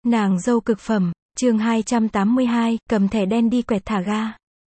Nàng dâu cực phẩm, chương 282, cầm thẻ đen đi quẹt thả ga.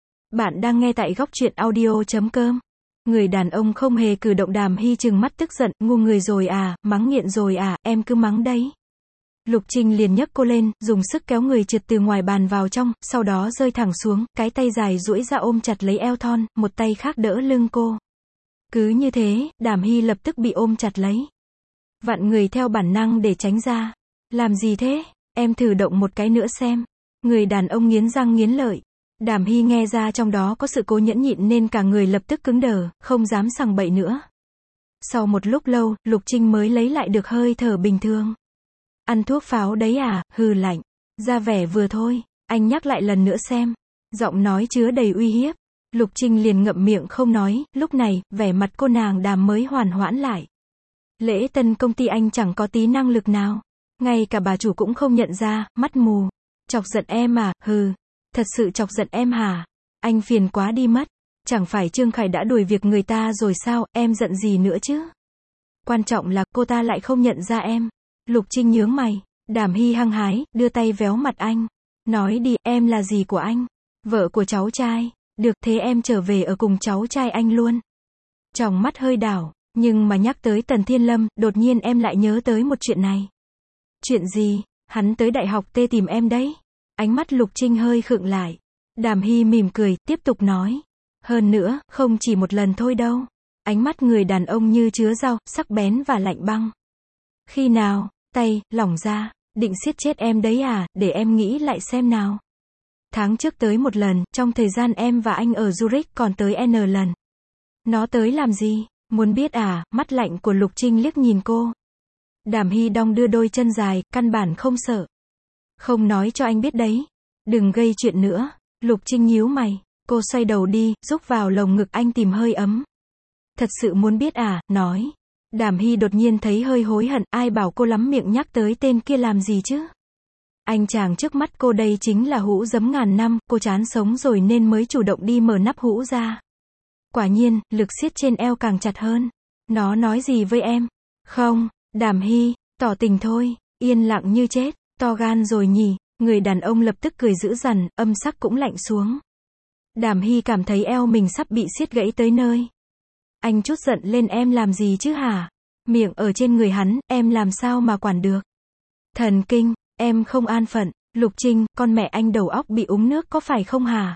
Bạn đang nghe tại góc truyện audio.com. Người đàn ông không hề cử động. Đàm Hy trừng mắt tức giận, ngu người rồi à, mắng nghiện rồi à, em cứ mắng đấy. Lục Trinh liền nhấc cô lên, dùng sức kéo người trượt từ ngoài bàn vào trong, sau đó rơi thẳng xuống, cái tay dài duỗi ra ôm chặt lấy eo thon, một tay khác đỡ lưng cô. Cứ như thế, Đàm Hy lập tức bị ôm chặt lấy. Vặn người theo bản năng để tránh ra. Làm gì thế? Em thử động một cái nữa xem. Người đàn ông nghiến răng nghiến lợi. Đàm Hy nghe ra trong đó có sự cố nhẫn nhịn nên cả người lập tức cứng đờ, không dám sằng bậy nữa. Sau một lúc lâu, Lục Trinh mới lấy lại được hơi thở bình thường. Ăn thuốc pháo đấy à, hừ lạnh. Ra vẻ vừa thôi, anh nhắc lại lần nữa xem. Giọng nói chứa đầy uy hiếp. Lục Trinh liền ngậm miệng không nói, lúc này, vẻ mặt cô nàng Đàm mới hoàn hoãn lại. Lễ tân công ty anh chẳng có tí năng lực nào. Ngay cả bà chủ cũng không nhận ra, mắt mù. Chọc giận em à, hừ. Thật sự chọc giận em hả? Anh phiền quá đi mất. Chẳng phải Trương Khải đã đuổi việc người ta rồi sao, em giận gì nữa chứ? Quan trọng là cô ta lại không nhận ra em. Lục Trinh nhướng mày. Đàm Hy hăng hái, đưa tay véo mặt anh. Nói đi, em là gì của anh? Vợ của cháu trai. Được, thế em trở về ở cùng cháu trai anh luôn. Tròng mắt hơi đảo. Nhưng mà nhắc tới Tần Thiên Lâm, đột nhiên em lại nhớ tới một chuyện này. Chuyện gì? Hắn tới đại học T tìm em đấy. Ánh mắt Lục Trinh hơi khựng lại. Đàm Hy mỉm cười, tiếp tục nói. Hơn nữa, không chỉ một lần thôi đâu. Ánh mắt người đàn ông như chứa dao, sắc bén và lạnh băng. Khi nào? Tay, lỏng ra. Định siết chết em đấy à, để em nghĩ lại xem nào. Tháng trước tới một lần, trong thời gian em và anh ở Zurich còn tới N lần. Nó tới làm gì? Muốn biết à? Mắt lạnh của Lục Trinh liếc nhìn cô. Đàm Hy đong đưa đôi chân dài, căn bản không sợ. Không nói cho anh biết đấy. Đừng gây chuyện nữa. Lục Trinh nhíu mày. Cô xoay đầu đi, rúc vào lồng ngực anh tìm hơi ấm. Thật sự muốn biết à? Nói. Đàm Hy đột nhiên thấy hơi hối hận, ai bảo cô lắm miệng nhắc tới tên kia làm gì chứ? Anh chàng trước mắt cô đây chính là hũ giấm ngàn năm, cô chán sống rồi nên mới chủ động đi mở nắp hũ ra. Quả nhiên, lực siết trên eo càng chặt hơn. Nó nói gì với em? Không, Đàm Hy, tỏ tình thôi, yên lặng như chết, to gan rồi nhỉ. Người đàn ông lập tức cười dữ dằn, âm sắc cũng lạnh xuống. Đàm Hy cảm thấy eo mình sắp bị siết gãy tới nơi. Anh trút giận lên em làm gì chứ hả? Miệng ở trên người hắn, em làm sao mà quản được? Thần kinh, em không an phận. Lục Trinh, con mẹ anh đầu óc bị uống nước có phải không hả?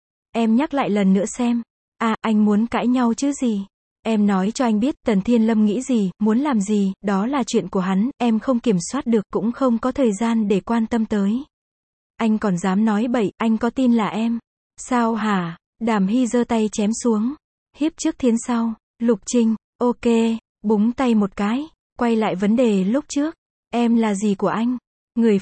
Em nhắc lại lần nữa xem. À, anh muốn cãi nhau chứ gì? Em nói cho anh biết Tần Thiên Lâm nghĩ gì, muốn làm gì, đó là chuyện của hắn, em không kiểm soát được, cũng không có thời gian để quan tâm tới. Anh còn dám nói bậy, anh có tin là em? Sao hả? Đàm Hy giơ tay chém xuống. Hiếp trước thiến sau. Lục Trinh, ok, búng tay một cái. Quay lại vấn đề lúc trước. Em là gì của anh? Người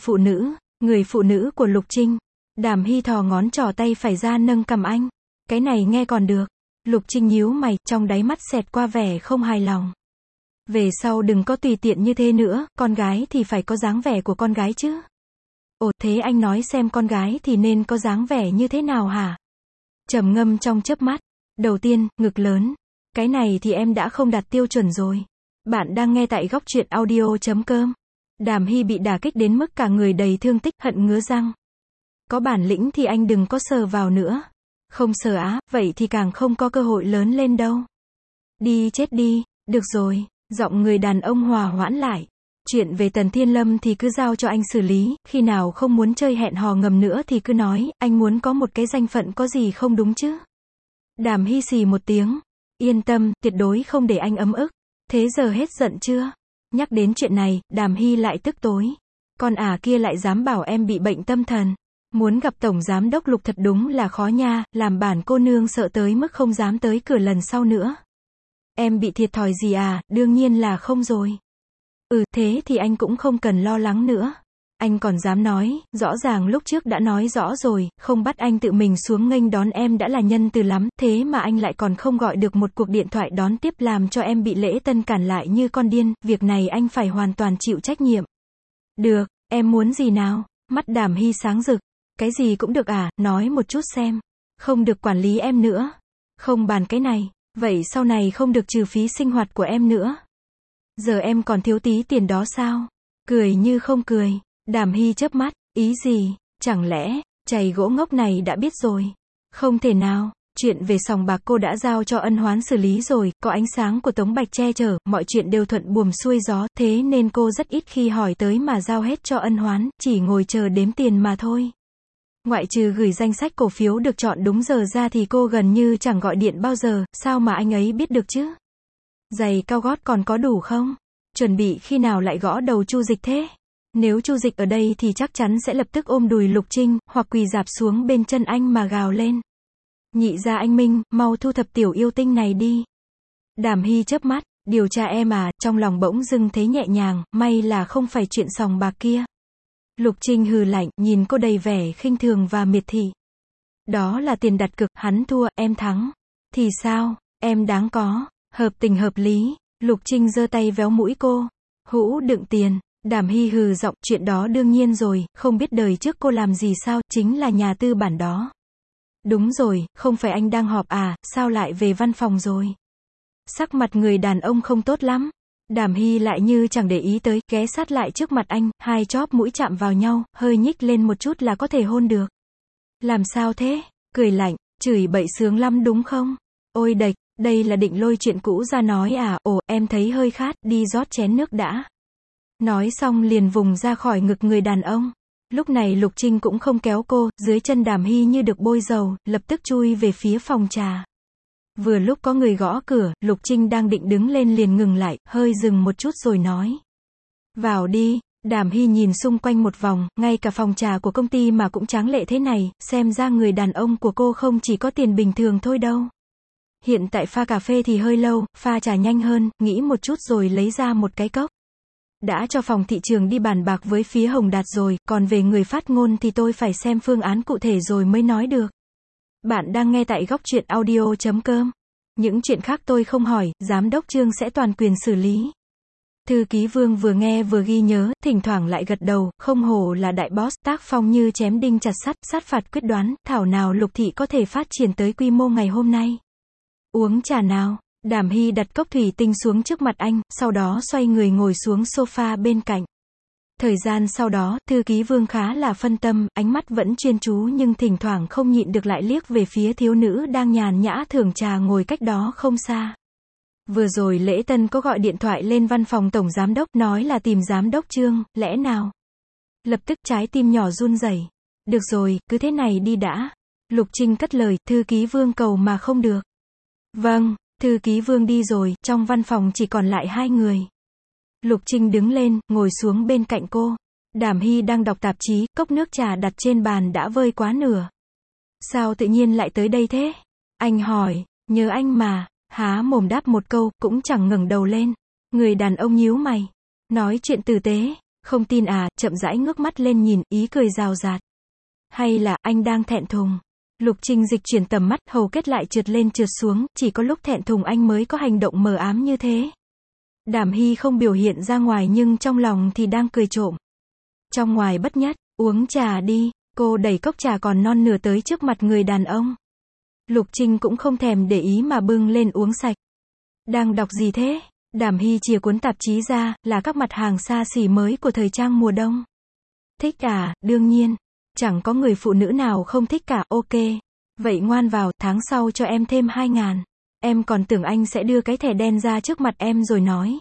phụ nữ của Lục Trinh. Đàm Hy thò ngón trỏ tay phải ra nâng cằm anh. Cái này nghe còn được. Lục Trinh nhíu mày, trong đáy mắt xẹt qua vẻ không hài lòng. Về sau đừng có tùy tiện như thế nữa, con gái thì phải có dáng vẻ của con gái chứ. Ồ, thế anh nói xem con gái thì nên có dáng vẻ như thế nào hả? Trầm ngâm trong chớp mắt. Đầu tiên, ngực lớn. Cái này thì em đã không đạt tiêu chuẩn rồi. Bạn đang nghe tại góc truyện audio.com. Đàm Hy bị đả kích đến mức cả người đầy thương tích, hận ngứa răng. Có bản lĩnh thì anh đừng có sờ vào nữa. Không sờ á, vậy thì càng không có cơ hội lớn lên đâu. Đi chết đi, được rồi, giọng người đàn ông hòa hoãn lại. Chuyện về Tần Thiên Lâm thì cứ giao cho anh xử lý, khi nào không muốn chơi hẹn hò ngầm nữa thì cứ nói, anh muốn có một cái danh phận có gì không đúng chứ. Đàm Hy xì một tiếng. Yên tâm, tuyệt đối không để anh ấm ức. Thế giờ hết giận chưa? Nhắc đến chuyện này, Đàm Hy lại tức tối. Con kia lại dám bảo em bị bệnh tâm thần. Muốn gặp Tổng Giám đốc Lục thật đúng là khó nha, làm bản cô nương sợ tới mức không dám tới cửa lần sau nữa. Em bị thiệt thòi gì à? Đương nhiên là không rồi. Thế thì anh cũng không cần lo lắng nữa. Anh còn dám nói, rõ ràng lúc trước đã nói rõ rồi, không bắt anh tự mình xuống nghênh đón em đã là nhân từ lắm, thế mà anh lại còn không gọi được một cuộc điện thoại đón tiếp làm cho em bị lễ tân cản lại như con điên, việc này anh phải hoàn toàn chịu trách nhiệm. Được, em muốn gì nào? Mắt Đàm Hy sáng rực. Cái gì cũng được à, nói một chút xem. Không được quản lý em nữa. Không bàn cái này, vậy sau này không được trừ phí sinh hoạt của em nữa. Giờ em còn thiếu tí tiền đó sao? Cười như không cười. Đàm Hy chớp mắt, ý gì, chẳng lẽ, chày gỗ ngốc này đã biết rồi. Không thể nào, chuyện về sòng bạc cô đã giao cho Ân Hoán xử lý rồi, có ánh sáng của Tống Bạch che chở, mọi chuyện đều thuận buồm xuôi gió, thế nên cô rất ít khi hỏi tới mà giao hết cho Ân Hoán, chỉ ngồi chờ đếm tiền mà thôi. Ngoại trừ gửi danh sách cổ phiếu được chọn đúng giờ ra thì cô gần như chẳng gọi điện bao giờ, sao mà anh ấy biết được chứ? Giày cao gót còn có đủ không? Chuẩn bị khi nào lại gõ đầu Chu Dịch thế? Nếu Chu Dịch ở đây thì chắc chắn sẽ lập tức ôm đùi Lục Trinh, hoặc quỳ rạp xuống bên chân anh mà gào lên. Nhị gia anh Minh, mau thu thập tiểu yêu tinh này đi. Đàm Hy chớp mắt, điều tra em à, trong lòng bỗng dưng thấy nhẹ nhàng, may là không phải chuyện sòng bạc kia. Lục Trinh hừ lạnh, nhìn cô đầy vẻ khinh thường và miệt thị. Đó là tiền đặt cược, hắn thua, em thắng. Thì sao, em đáng có, hợp tình hợp lý. Lục Trinh giơ tay véo mũi cô. Hũ đựng tiền. Đàm Hy hừ giọng, chuyện đó đương nhiên rồi, không biết đời trước cô làm gì sao, chính là nhà tư bản đó. Đúng rồi, không phải anh đang họp à, sao lại về văn phòng rồi? Sắc mặt người đàn ông không tốt lắm. Đàm Hy lại như chẳng để ý tới, ghé sát lại trước mặt anh, hai chóp mũi chạm vào nhau, hơi nhích lên một chút là có thể hôn được. Làm sao thế? Cười lạnh, chửi bậy sướng lắm đúng không? Ôi đệch, đây là định lôi chuyện cũ ra nói à, ồ, em thấy hơi khát, đi rót chén nước đã. Nói xong liền vùng ra khỏi ngực người đàn ông. Lúc này Lục Trinh cũng không kéo cô, dưới chân Đàm Hy như được bôi dầu, lập tức chui về phía phòng trà. Vừa lúc có người gõ cửa, Lục Trinh đang định đứng lên liền ngừng lại, hơi dừng một chút rồi nói. Vào đi. Đàm Hy nhìn xung quanh một vòng, ngay cả phòng trà của công ty mà cũng tráng lệ thế này, xem ra người đàn ông của cô không chỉ có tiền bình thường thôi đâu. Hiện tại pha cà phê thì hơi lâu, pha trà nhanh hơn, nghĩ một chút rồi lấy ra một cái cốc. Đã cho phòng thị trường đi bàn bạc với phía Hồng Đạt rồi, còn về người phát ngôn thì tôi phải xem phương án cụ thể rồi mới nói được. Bạn đang nghe tại gocchuyenaudio.com. Những chuyện khác tôi không hỏi, giám đốc Trương sẽ toàn quyền xử lý. Thư ký Vương vừa nghe vừa ghi nhớ, thỉnh thoảng lại gật đầu, không hổ là đại boss, tác phong như chém đinh chặt sắt, sát phạt quyết đoán, thảo nào Lục thị có thể phát triển tới quy mô ngày hôm nay. Uống trà nào. Đàm Hy đặt cốc thủy tinh xuống trước mặt anh, sau đó xoay người ngồi xuống sofa bên cạnh. Thời gian sau đó, thư ký Vương khá là phân tâm, ánh mắt vẫn chuyên chú nhưng thỉnh thoảng không nhịn được lại liếc về phía thiếu nữ đang nhàn nhã thưởng trà ngồi cách đó không xa. Vừa rồi Lễ Tân có gọi điện thoại lên văn phòng tổng giám đốc, nói là tìm giám đốc Trương, lẽ nào? Lập tức trái tim nhỏ run rẩy. Được rồi, cứ thế này đi đã. Lục Trinh cất lời, thư ký Vương cầu mà không được. Vâng. Thư ký Vương đi rồi, trong văn phòng chỉ còn lại hai người. Lục Trinh đứng lên, ngồi xuống bên cạnh cô. Đàm Hy đang đọc tạp chí, cốc nước trà đặt trên bàn đã vơi quá nửa. Sao tự nhiên lại tới đây thế? Anh hỏi, nhớ anh mà, há mồm đáp một câu, cũng chẳng ngẩng đầu lên. Người đàn ông nhíu mày. Nói chuyện tử tế, không tin à, chậm rãi ngước mắt lên nhìn, ý cười rào rạt. Hay là, anh đang thẹn thùng? Lục Trinh dịch chuyển tầm mắt, hầu kết lại trượt lên trượt xuống, chỉ có lúc thẹn thùng anh mới có hành động mờ ám như thế. Đàm Hy không biểu hiện ra ngoài nhưng trong lòng thì đang cười trộm. Trong ngoài bất nhất, uống trà đi, cô đẩy cốc trà còn non nửa tới trước mặt người đàn ông. Lục Trinh cũng không thèm để ý mà bưng lên uống sạch. Đang đọc gì thế? Đàm Hy chìa cuốn tạp chí ra, là các mặt hàng xa xỉ mới của thời trang mùa đông. Thích à, đương nhiên. Chẳng có người phụ nữ nào không thích cả, ok. Vậy ngoan vào, tháng sau cho em thêm 2.000. Em còn tưởng anh sẽ đưa cái thẻ đen ra trước mặt em rồi nói.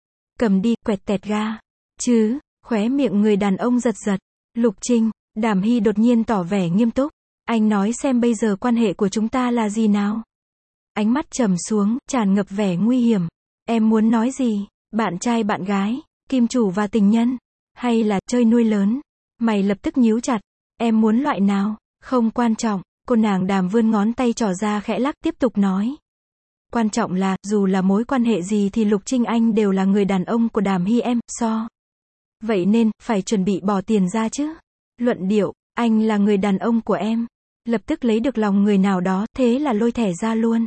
Cầm đi, quẹt tẹt ga. Chứ, khóe miệng người đàn ông giật giật. Lục Trinh, Đàm Hy đột nhiên tỏ vẻ nghiêm túc. Anh nói xem bây giờ quan hệ của chúng ta là gì nào? Ánh mắt trầm xuống, tràn ngập vẻ nguy hiểm. Em muốn nói gì? Bạn trai bạn gái, kim chủ và tình nhân? Hay là chơi nuôi lớn? Mày lập tức nhíu chặt. Em muốn loại nào? Không quan trọng. Cô nàng Đàm vươn ngón tay trỏ ra khẽ lắc, tiếp tục nói. Quan trọng là, dù là mối quan hệ gì thì Lục Trinh anh đều là người đàn ông của Đàm Hy em, so. Vậy nên, phải chuẩn bị bỏ tiền ra chứ. Luận điệu, anh là người đàn ông của em. Lập tức lấy được lòng người nào đó, thế là lôi thẻ ra luôn.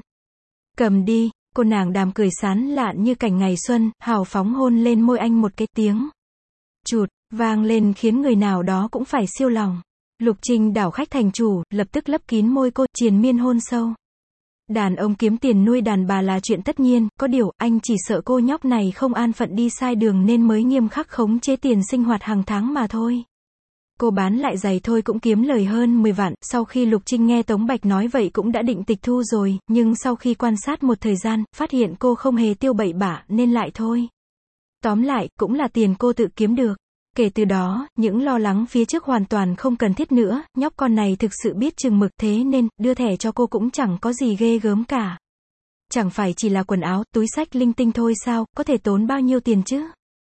Cầm đi, cô nàng Đàm cười sán lạn như cảnh ngày xuân, hào phóng hôn lên môi anh một cái tiếng. Chụt, vang lên khiến người nào đó cũng phải siêu lòng. Lục Trinh đảo khách thành chủ, lập tức lấp kín môi cô, triền miên hôn sâu. Đàn ông kiếm tiền nuôi đàn bà là chuyện tất nhiên, có điều, anh chỉ sợ cô nhóc này không an phận đi sai đường nên mới nghiêm khắc khống chế tiền sinh hoạt hàng tháng mà thôi. Cô bán lại giày thôi cũng kiếm lời hơn 10 vạn, sau khi Lục Trinh nghe Tống Bạch nói vậy cũng đã định tịch thu rồi, nhưng sau khi quan sát một thời gian, phát hiện cô không hề tiêu bậy bạ, nên lại thôi. Tóm lại, cũng là tiền cô tự kiếm được. Kể từ đó, những lo lắng phía trước hoàn toàn không cần thiết nữa, nhóc con này thực sự biết chừng mực thế nên, đưa thẻ cho cô cũng chẳng có gì ghê gớm cả. Chẳng phải chỉ là quần áo, túi xách linh tinh thôi sao, có thể tốn bao nhiêu tiền chứ?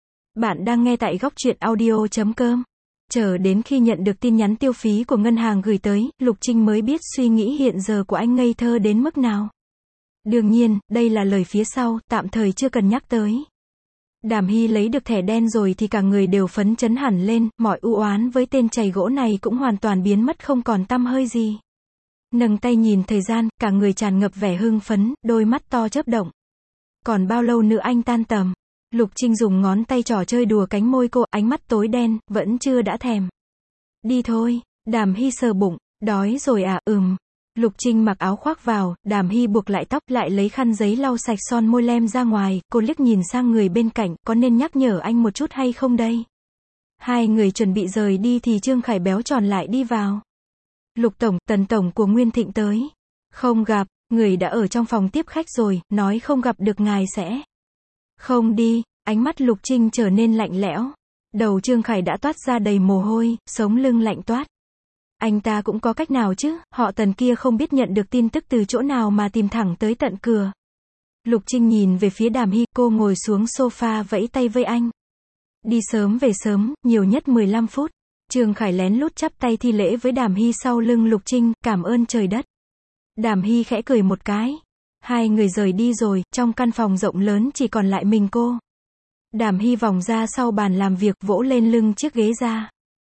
Bạn đang nghe tại góc truyện audio.com. Chờ đến khi nhận được tin nhắn tiêu phí của ngân hàng gửi tới, Lục Trinh mới biết suy nghĩ hiện giờ của anh ngây thơ đến mức nào. Đương nhiên, đây là lời phía sau, tạm thời chưa cần nhắc tới. Đàm Hy lấy được thẻ đen rồi thì cả người đều phấn chấn hẳn lên, mọi u oán với tên chày gỗ này cũng hoàn toàn biến mất không còn tăm hơi gì. Nâng tay nhìn thời gian, cả người tràn ngập vẻ hưng phấn, đôi mắt to chớp động. Còn bao lâu nữa anh tan tầm? Lục Trinh dùng ngón tay trỏ chơi đùa cánh môi cô, ánh mắt tối đen, vẫn chưa đã thèm. Đi thôi, Đàm Hy sờ bụng, đói rồi à, Lục Trinh mặc áo khoác vào, Đàm Hy buộc lại tóc, lại lấy khăn giấy lau sạch son môi lem ra ngoài, cô liếc nhìn sang người bên cạnh, có nên nhắc nhở anh một chút hay không đây? Hai người chuẩn bị rời đi thì Trương Khải béo tròn lại đi vào. Lục Tổng, Tần Tổng của Nguyên Thịnh tới. Không gặp, người đã ở trong phòng tiếp khách rồi, nói không gặp được ngài sẽ. Không đi, ánh mắt Lục Trinh trở nên lạnh lẽo. Đầu Trương Khải đã toát ra đầy mồ hôi, sống lưng lạnh toát. Anh ta cũng có cách nào chứ, họ Tần kia không biết nhận được tin tức từ chỗ nào mà tìm thẳng tới tận cửa. Lục Trinh nhìn về phía Đàm Hy, cô ngồi xuống sofa vẫy tay với anh. Đi sớm về sớm, nhiều nhất 15 phút. Trương Khải lén lút chắp tay thi lễ với Đàm Hy sau lưng Lục Trinh, cảm ơn trời đất. Đàm Hy khẽ cười một cái. Hai người rời đi rồi, trong căn phòng rộng lớn chỉ còn lại mình cô. Đàm Hy vòng ra sau bàn làm việc, vỗ lên lưng chiếc ghế ra.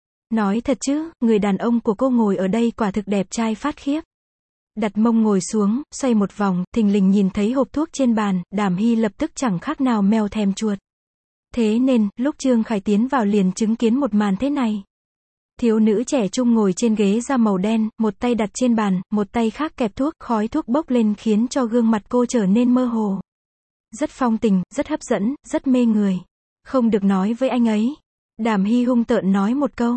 Nói thật chứ, người đàn ông của cô ngồi ở đây quả thực đẹp trai phát khiếp. Đặt mông ngồi xuống, xoay một vòng, thình lình nhìn thấy hộp thuốc trên bàn, Đàm Hy lập tức chẳng khác nào mèo thèm chuột. Thế nên, lúc Trương Khải tiến vào liền chứng kiến một màn thế này. Thiếu nữ trẻ trung ngồi trên ghế da màu đen, một tay đặt trên bàn, một tay khác kẹp thuốc, khói thuốc bốc lên khiến cho gương mặt cô trở nên mơ hồ. Rất phong tình, rất hấp dẫn, rất mê người. Không được nói với anh ấy. Đàm Hy hung tợn nói một câu.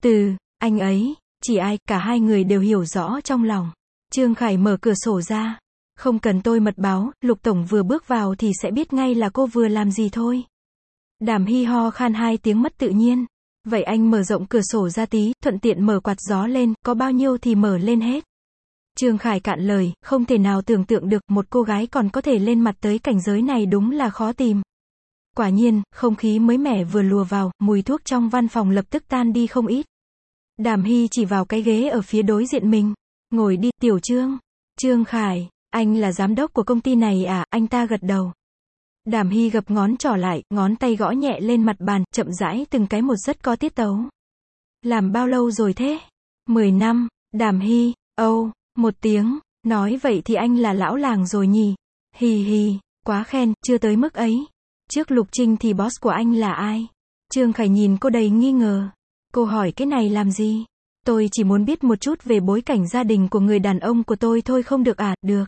Anh ấy, chỉ ai, cả hai người đều hiểu rõ trong lòng. Trương Khải mở cửa sổ ra. Không cần tôi mật báo, Lục Tổng vừa bước vào thì sẽ biết ngay là cô vừa làm gì thôi. Đàm Hy ho khan hai tiếng mất tự nhiên. Vậy anh mở rộng cửa sổ ra tí, thuận tiện mở quạt gió lên, có bao nhiêu thì mở lên hết. Trương Khải cạn lời, không thể nào tưởng tượng được một cô gái còn có thể lên mặt tới cảnh giới này đúng là khó tìm. Quả nhiên, không khí mới mẻ vừa lùa vào, mùi thuốc trong văn phòng lập tức tan đi không ít. Đàm Hy chỉ vào cái ghế ở phía đối diện mình. Ngồi đi, Tiểu Trương. Trương Khải, anh là giám đốc của công ty này à, anh ta gật đầu. Đàm Hy gập ngón trỏ lại, ngón tay gõ nhẹ lên mặt bàn, chậm rãi từng cái một rất có tiết tấu. Làm bao lâu rồi thế? 10 năm, Đàm Hy, 1 tiếng, nói vậy thì anh là lão làng rồi nhỉ? Hì hì, quá khen, chưa tới mức ấy. Trước Lục Trinh thì boss của anh là ai? Trương Khải nhìn cô đầy nghi ngờ. Cô hỏi cái này làm gì? Tôi chỉ muốn biết một chút về bối cảnh gia đình của người đàn ông của tôi thôi không được à? Được.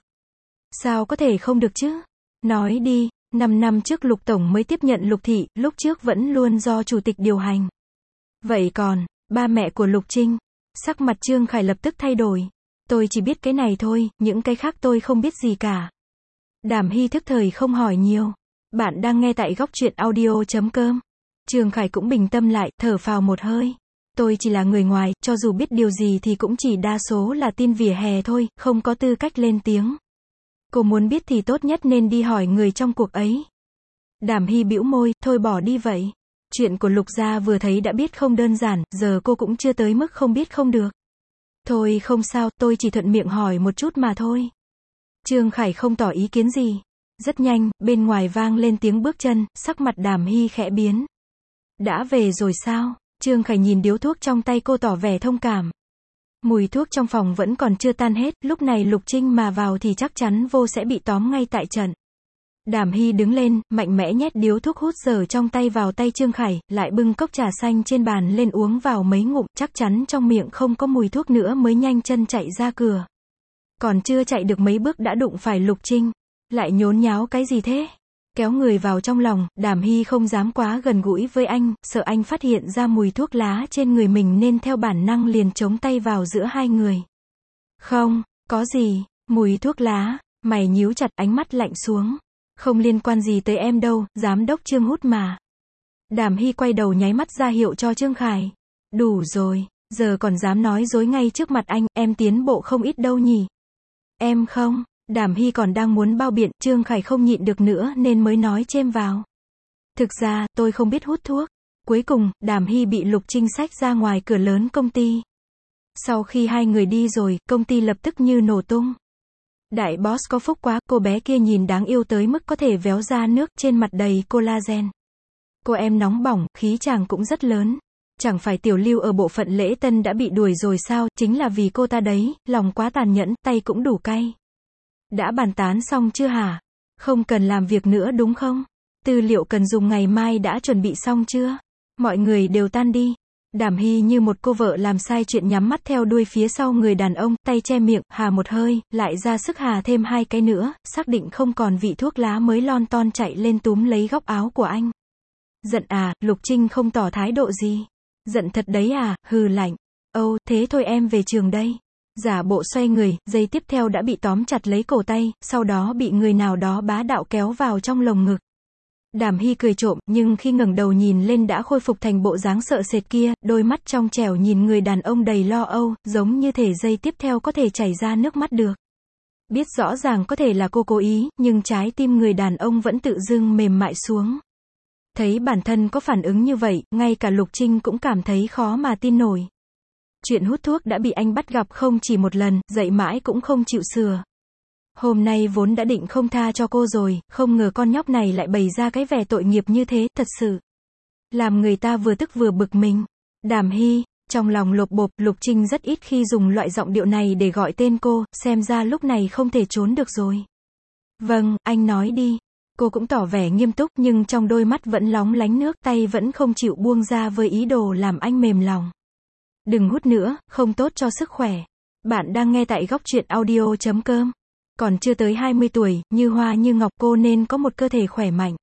Sao có thể không được chứ? Nói đi. 5 năm trước Lục Tổng mới tiếp nhận Lục Thị, lúc trước vẫn luôn do chủ tịch điều hành. Vậy còn, ba mẹ của Lục Trinh? Sắc mặt Trương Khải lập tức thay đổi. Tôi chỉ biết cái này thôi, những cái khác tôi không biết gì cả. Đàm Hy thức thời không hỏi nhiều. Bạn đang nghe tại góc truyện audio.com. Trương Khải cũng bình tâm lại, thở phào một hơi. Tôi chỉ là người ngoài, cho dù biết điều gì thì cũng chỉ đa số là tin vỉa hè thôi, không có tư cách lên tiếng. Cô muốn biết thì tốt nhất nên đi hỏi người trong cuộc ấy. Đàm Hy bĩu môi, thôi bỏ đi vậy. Chuyện của Lục gia vừa thấy đã biết không đơn giản, giờ cô cũng chưa tới mức không biết không được. Thôi không sao, tôi chỉ thuận miệng hỏi một chút mà thôi. Trương Khải không tỏ ý kiến gì. Rất nhanh, bên ngoài vang lên tiếng bước chân, sắc mặt Đàm Hy khẽ biến. Đã về rồi sao? Trương Khải nhìn điếu thuốc trong tay cô tỏ vẻ thông cảm. Mùi thuốc trong phòng vẫn còn chưa tan hết, lúc này Lục Trinh mà vào thì chắc chắn vô sẽ bị tóm ngay tại trận. Đàm Hy đứng lên, mạnh mẽ nhét điếu thuốc hút dở trong tay vào tay Trương Khải, lại bưng cốc trà xanh trên bàn lên uống vào mấy ngụm, chắc chắn trong miệng không có mùi thuốc nữa mới nhanh chân chạy ra cửa. Còn chưa chạy được mấy bước đã đụng phải Lục Trinh. Lại nhốn nháo cái gì thế? Kéo người vào trong lòng, Đàm Hy không dám quá gần gũi với anh, sợ anh phát hiện ra mùi thuốc lá trên người mình nên theo bản năng liền chống tay vào giữa hai người. Không, có gì, mùi thuốc lá, mày nhíu chặt, ánh mắt lạnh xuống. Không liên quan gì tới em đâu, giám đốc Trương hút mà. Đàm Hy quay đầu nháy mắt ra hiệu cho Trương Khải. Đủ rồi, giờ còn dám nói dối ngay trước mặt anh, em tiến bộ không ít đâu nhỉ. Em không. Đàm Hy còn đang muốn bao biện, Trương Khải không nhịn được nữa nên mới nói chêm vào. Thực ra, tôi không biết hút thuốc. Cuối cùng, Đàm Hy bị Lục Trinh xách ra ngoài cửa lớn công ty. Sau khi hai người đi rồi, công ty lập tức như nổ tung. Đại boss có phúc quá, cô bé kia nhìn đáng yêu tới mức có thể véo ra nước, trên mặt đầy collagen. Cô em nóng bỏng, khí chàng cũng rất lớn. Chẳng phải Tiểu Lưu ở bộ phận lễ tân đã bị đuổi rồi sao, chính là vì cô ta đấy, lòng quá tàn nhẫn, tay cũng đủ cay. Đã bàn tán xong chưa hả? Không cần làm việc nữa đúng không? Tư liệu cần dùng ngày mai đã chuẩn bị xong chưa? Mọi người đều tan đi. Đàm Hy như một cô vợ làm sai chuyện nhắm mắt theo đuôi phía sau người đàn ông, tay che miệng, hà một hơi, lại ra sức hà thêm 2 cái nữa, xác định không còn vị thuốc lá mới lon ton chạy lên túm lấy góc áo của anh. Giận à? Lục Trinh không tỏ thái độ gì. Giận thật đấy à? Hừ lạnh. Âu, thế thôi em về trường đây. Giả bộ xoay người, giây tiếp theo đã bị tóm chặt lấy cổ tay, sau đó bị người nào đó bá đạo kéo vào trong lồng ngực. Đàm Hy cười trộm, nhưng khi ngẩng đầu nhìn lên đã khôi phục thành bộ dáng sợ sệt kia, đôi mắt trong trẻo nhìn người đàn ông đầy lo âu, giống như thể giây tiếp theo có thể chảy ra nước mắt được. Biết rõ ràng có thể là cô cố ý, nhưng trái tim người đàn ông vẫn tự dưng mềm mại xuống. Thấy bản thân có phản ứng như vậy, ngay cả Lục Trinh cũng cảm thấy khó mà tin nổi. Chuyện hút thuốc đã bị anh bắt gặp không chỉ một lần, dạy mãi cũng không chịu sửa. Hôm nay vốn đã định không tha cho cô rồi, không ngờ con nhóc này lại bày ra cái vẻ tội nghiệp như thế, thật sự. Làm người ta vừa tức vừa bực mình. Đàm Hy, trong lòng lột bột, Lục Trinh rất ít khi dùng loại giọng điệu này để gọi tên cô, xem ra lúc này không thể trốn được rồi. Vâng, anh nói đi. Cô cũng tỏ vẻ nghiêm túc nhưng trong đôi mắt vẫn lóng lánh nước, tay vẫn không chịu buông ra với ý đồ làm anh mềm lòng. Đừng hút nữa, không tốt cho sức khỏe. Bạn đang nghe tại góc truyện audio.com. Còn chưa tới 20 tuổi, như hoa như ngọc, cô nên có một cơ thể khỏe mạnh.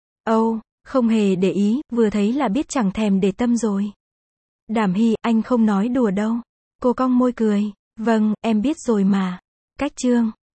Âu, không hề để ý, vừa thấy là biết chẳng thèm để tâm rồi. Đàm Hy, anh không nói đùa đâu. Cô cong môi cười. Vâng, em biết rồi mà. Cách chương.